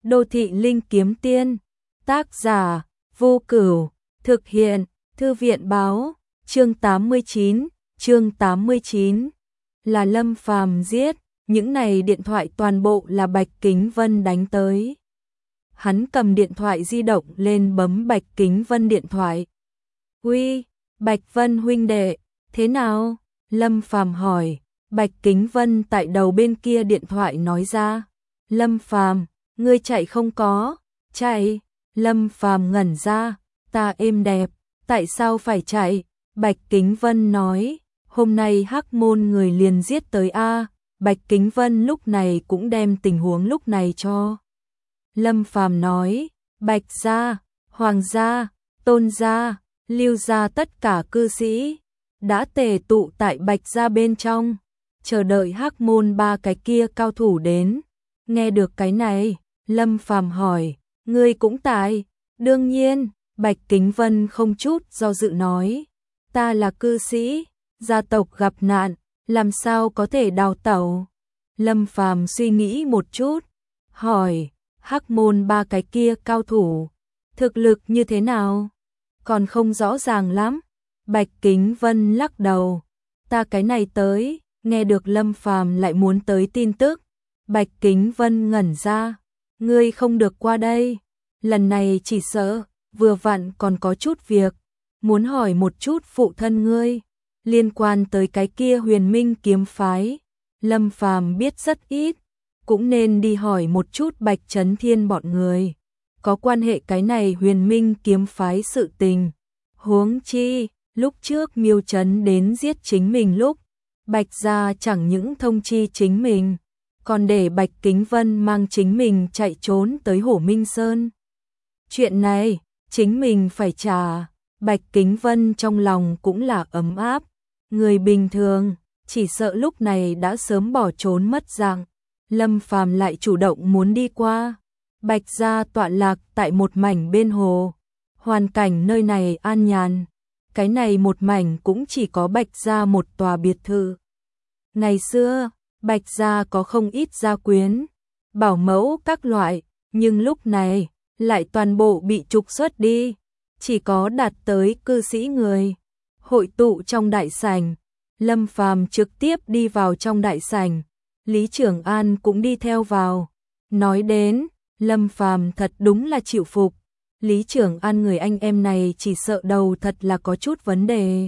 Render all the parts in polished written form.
Đô thị linh kiếm tiên, tác giả, Vô Cửu, thực hiện, Thư viện báo, chương 89, là Lâm Phàm giết, những này điện thoại toàn bộ là Bạch Kính Vân đánh tới. Hắn cầm điện thoại di động lên bấm Bạch Kính Vân điện thoại. Uy, Bạch Vân huynh đệ, thế nào? Lâm Phàm hỏi. Bạch Kính Vân tại đầu bên kia điện thoại nói ra. Lâm Phàm, ngươi chạy không có? Chạy. Lâm Phàm ngẩn ra. Ta êm đẹp, tại sao phải chạy? Bạch Kính Vân nói. Hôm nay Hắc Môn người liền giết tới a. Bạch Kính Vân lúc này cũng đem tình huống lúc này cho Lâm Phàm nói. Bạch gia, Hoàng gia, Tôn gia, Lưu gia tất cả cư sĩ đã tề tụ tại Bạch gia bên trong, chờ đợi Hắc Môn ba cái kia cao thủ đến. Nghe được cái này, Lâm Phàm hỏi, ngươi cũng tại? Đương nhiên, Bạch Kính Vân không chút do dự nói, ta là cư sĩ, gia tộc gặp nạn, làm sao có thể đào tẩu? Lâm Phàm suy nghĩ một chút, hỏi, Hắc Môn ba cái kia cao thủ, thực lực như thế nào? Còn không rõ ràng lắm. Bạch Kính Vân lắc đầu, ta cái này tới. Nghe được Lâm Phàm lại muốn tới tin tức, Bạch Kính Vân ngẩn ra, ngươi không được qua đây, lần này chỉ sợ, vừa vặn còn có chút việc, muốn hỏi một chút phụ thân ngươi, liên quan tới cái kia Huyền Minh kiếm phái. Lâm Phàm biết rất ít, cũng nên đi hỏi một chút Bạch Chấn Thiên bọn người, có quan hệ cái này Huyền Minh kiếm phái sự tình. Huống chi, lúc trước Miêu Trấn đến giết chính mình lúc, Bạch gia chẳng những thông chi chính mình, còn để Bạch Kính Vân mang chính mình chạy trốn tới Hổ Minh Sơn. Chuyện này, chính mình phải trả. Bạch Kính Vân trong lòng cũng là ấm áp. Người bình thường, chỉ sợ lúc này đã sớm bỏ trốn mất dạng. Lâm Phàm lại chủ động muốn đi qua. Bạch gia tọa lạc tại một mảnh bên hồ. Hoàn cảnh nơi này an nhàn. Cái này một mảnh cũng chỉ có Bạch gia một tòa biệt thự. Ngày xưa, Bạch gia có không ít gia quyến, bảo mẫu các loại, nhưng lúc này lại toàn bộ bị trục xuất đi, chỉ có đạt tới cư sĩ người. Hội tụ trong đại sảnh, Lâm Phàm trực tiếp đi vào trong đại sảnh, Lý Trường An cũng đi theo vào. Nói đến, Lâm Phàm thật đúng là chịu phục. Lý Trường An người anh em này chỉ sợ đầu thật là có chút vấn đề.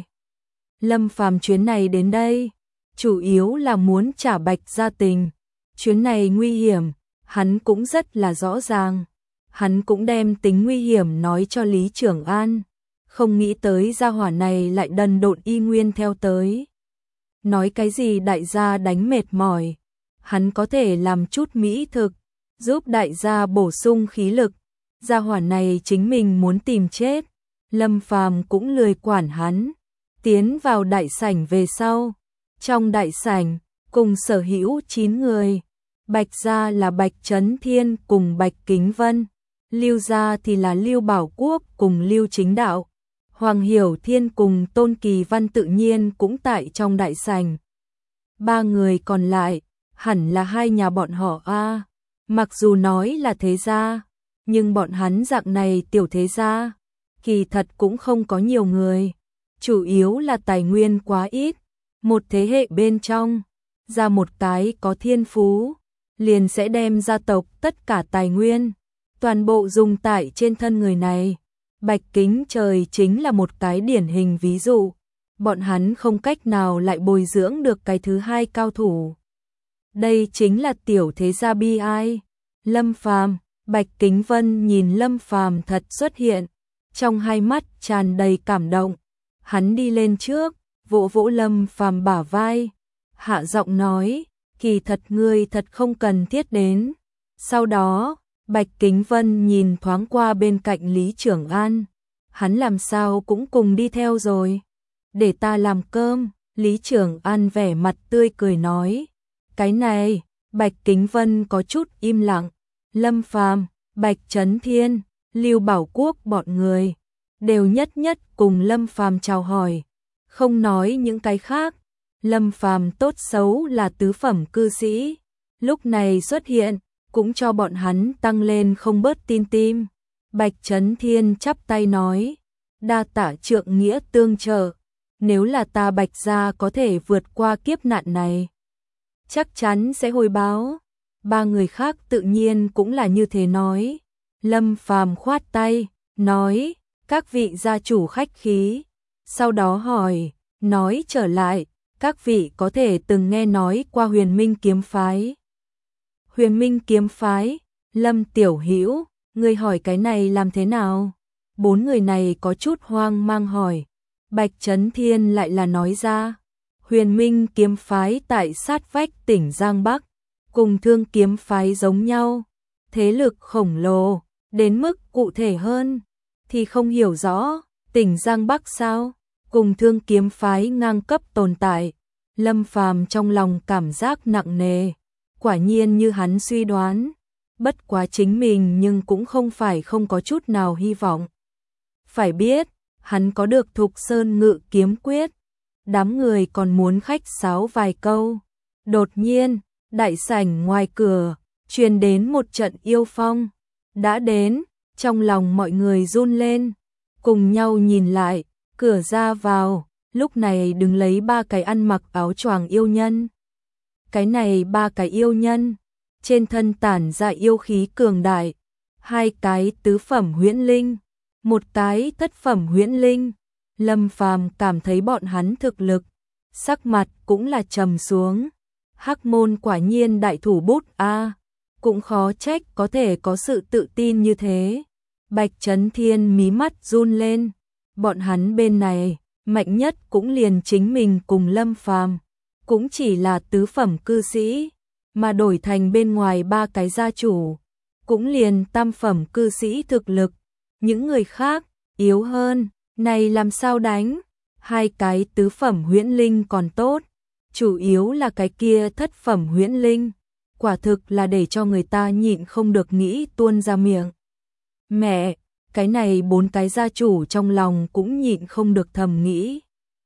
Lâm Phàm chuyến này đến đây, chủ yếu là muốn trả Bạch gia tình. Chuyến này nguy hiểm, hắn cũng rất là rõ ràng. Hắn cũng đem tính nguy hiểm nói cho Lý Trường An. Không nghĩ tới gia hỏa này lại đần độn y nguyên theo tới. Nói cái gì đại gia đánh mệt mỏi, hắn có thể làm chút mỹ thực, giúp đại gia bổ sung khí lực. Gia hỏa này chính mình muốn tìm chết. Lâm Phàm cũng lười quản hắn. Tiến vào đại sảnh về sau. Trong đại sảnh, cùng sở hữu 9 người. Bạch gia là Bạch Chấn Thiên cùng Bạch Kính Vân. Lưu gia thì là Lưu Bảo Quốc cùng Lưu Chính Đạo. Hoàng Hiểu Thiên cùng Tôn Kỳ Văn tự nhiên cũng tại trong đại sảnh. Ba người còn lại, hẳn là hai nhà bọn họ a. Mặc dù nói là thế gia, nhưng bọn hắn dạng này tiểu thế gia, kỳ thật cũng không có nhiều người. Chủ yếu là tài nguyên quá ít. Một thế hệ bên trong, ra một cái có thiên phú, liền sẽ đem gia tộc tất cả tài nguyên, toàn bộ dùng tại trên thân người này. Bạch Kính Trời chính là một cái điển hình ví dụ. Bọn hắn không cách nào lại bồi dưỡng được cái thứ hai cao thủ. Đây chính là tiểu thế gia bi ai. Lâm Phàm, Bạch Kính Vân nhìn Lâm Phàm thật xuất hiện, trong hai mắt tràn đầy cảm động. Hắn đi lên trước, vỗ vỗ Lâm Phàm bả vai, hạ giọng nói, kỳ thật ngươi thật không cần thiết đến. Sau đó, Bạch Kính Vân nhìn thoáng qua bên cạnh Lý Trường An, hắn làm sao cũng cùng đi theo rồi. Để ta làm cơm. Lý Trường An vẻ mặt tươi cười nói. Cái này, Bạch Kính Vân có chút im lặng. Lâm Phàm, Bạch Chấn Thiên, Lưu Bảo Quốc bọn người đều nhất nhất cùng Lâm Phàm chào hỏi, không nói những cái khác. Lâm Phàm tốt xấu là tứ phẩm cư sĩ, lúc này xuất hiện, cũng cho bọn hắn tăng lên không bớt tin tim. Bạch Chấn Thiên chắp tay nói, đa tạ trượng nghĩa tương trợ, nếu là ta Bạch gia có thể vượt qua kiếp nạn này, chắc chắn sẽ hồi báo. Ba người khác tự nhiên cũng là như thế nói. Lâm Phàm khoát tay, nói, các vị gia chủ khách khí, sau đó hỏi, nói trở lại, các vị có thể từng nghe nói qua Huyền Minh kiếm phái. Huyền Minh kiếm phái, Lâm Tiểu Hữu, ngươi hỏi cái này làm thế nào? Bốn người này có chút hoang mang hỏi. Bạch Chấn Thiên lại là nói ra, Huyền Minh kiếm phái tại sát vách tỉnh Giang Bắc, cùng Thương kiếm phái giống nhau, thế lực khổng lồ, đến mức cụ thể hơn thì không hiểu rõ. Tỉnh Giang Bắc sao? Cùng Thương kiếm phái ngang cấp tồn tại. Lâm Phàm trong lòng cảm giác nặng nề, quả nhiên như hắn suy đoán, bất quá chính mình nhưng cũng không phải không có chút nào hy vọng. Phải biết, hắn có được Thục Sơn Ngự kiếm quyết, đám người còn muốn khách sáo vài câu. Đột nhiên, đại sảnh ngoài cửa truyền đến một trận yêu phong. Đã đến, trong lòng mọi người run lên, cùng nhau nhìn lại, cửa ra vào, lúc này đứng lấy ba cái ăn mặc áo choàng yêu nhân. Cái này ba cái yêu nhân, trên thân tản ra yêu khí cường đại, hai cái tứ phẩm huyễn linh, một cái thất phẩm huyễn linh. Lâm Phàm cảm thấy bọn hắn thực lực, sắc mặt cũng là trầm xuống. Hắc môn quả nhiên đại thủ bút a, cũng khó trách có thể có sự tự tin như thế. Bạch Chấn Thiên mí mắt run lên, bọn hắn bên này, mạnh nhất cũng liền chính mình cùng Lâm Phàm, cũng chỉ là tứ phẩm cư sĩ, mà đổi thành bên ngoài ba cái gia chủ, cũng liền tam phẩm cư sĩ thực lực. Những người khác, yếu hơn, này làm sao đánh? Hai cái tứ phẩm huyễn linh còn tốt, chủ yếu là cái kia thất phẩm huyễn linh, quả thực là để cho người ta nhịn không được nghĩ tuôn ra miệng. Mẹ, cái này bốn cái gia chủ trong lòng cũng nhịn không được thầm nghĩ.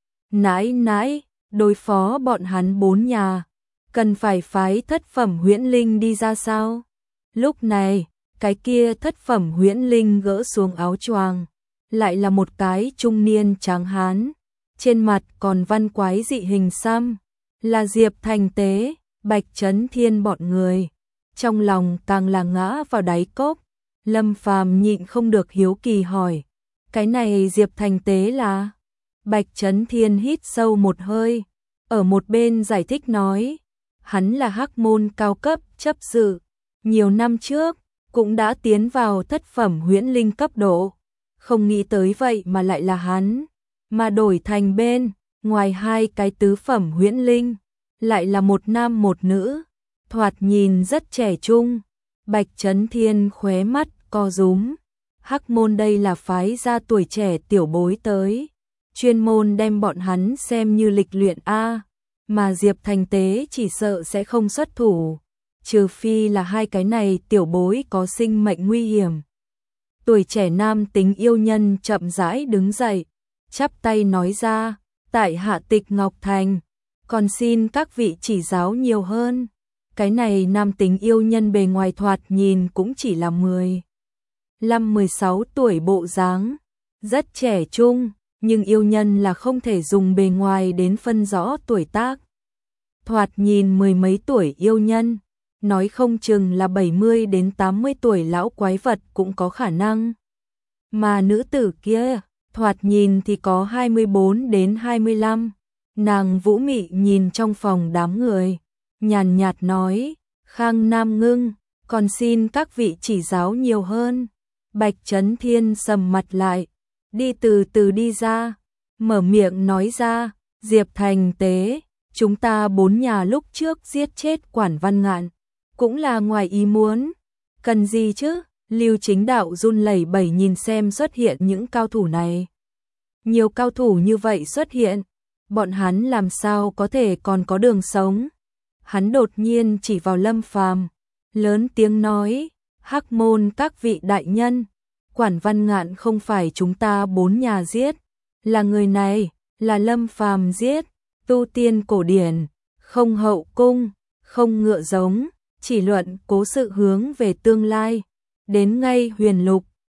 Nãi nãi, đối phó bọn hắn bốn nhà, cần phải phái thất phẩm huyễn linh đi ra sao? Lúc này, cái kia thất phẩm huyễn linh gỡ xuống áo choàng, lại là một cái trung niên tráng hán, trên mặt còn văn quái dị hình xăm, là Diệp Thành Tế. Bạch Chấn Thiên bọn người, trong lòng càng là ngã vào đáy cốc. Lâm Phàm nhịn không được hiếu kỳ hỏi, cái này Diệp Thành Tế là? Bạch Chấn Thiên hít sâu một hơi, ở một bên giải thích nói, hắn là Hắc môn cao cấp chấp sự, nhiều năm trước cũng đã tiến vào thất phẩm huyễn linh cấp độ, không nghĩ tới vậy mà lại là hắn, mà đổi thành bên ngoài hai cái tứ phẩm huyễn linh, lại là một nam một nữ, thoạt nhìn rất trẻ trung. Bạch Chấn Thiên khóe mắt co rúm, Hắc môn đây là phái ra tuổi trẻ tiểu bối tới, chuyên môn đem bọn hắn xem như lịch luyện a, mà Diệp Thành Tế chỉ sợ sẽ không xuất thủ, trừ phi là hai cái này tiểu bối có sinh mệnh nguy hiểm. Tuổi trẻ nam tính yêu nhân chậm rãi đứng dậy, chắp tay nói ra, tại hạ Tịch Ngọc Thành, còn xin các vị chỉ giáo nhiều hơn. Cái này nam tính yêu nhân bề ngoài thoạt nhìn cũng chỉ là 15-16 tuổi bộ dáng, rất trẻ trung, nhưng yêu nhân là không thể dùng bề ngoài đến phân rõ tuổi tác. Thoạt nhìn mười mấy tuổi yêu nhân, nói không chừng là 70 đến 80 tuổi lão quái vật cũng có khả năng. Mà nữ tử kia, thoạt nhìn thì có 24 đến 25. Nàng vũ mị nhìn trong phòng đám người, nhàn nhạt nói, Khang Nam Ngưng, còn xin các vị chỉ giáo nhiều hơn. Bạch Chấn Thiên sầm mặt lại, đi từ từ đi ra, mở miệng nói ra, Diệp Thành Tế, chúng ta bốn nhà lúc trước giết chết Quản Văn Ngạn, cũng là ngoài ý muốn, cần gì chứ? Lưu Chính Đạo run lẩy bẩy nhìn xem xuất hiện những cao thủ này. Nhiều cao thủ như vậy xuất hiện, bọn hắn làm sao có thể còn có đường sống? Hắn đột nhiên chỉ vào Lâm Phàm, lớn tiếng nói, Hắc môn các vị đại nhân, Quản Văn Ngạn không phải chúng ta bốn nhà giết, là người này, là Lâm Phàm giết, tu tiên cổ điển, không hậu cung, không ngựa giống, chỉ luận cố sự hướng về tương lai. Đến ngay huyền lục,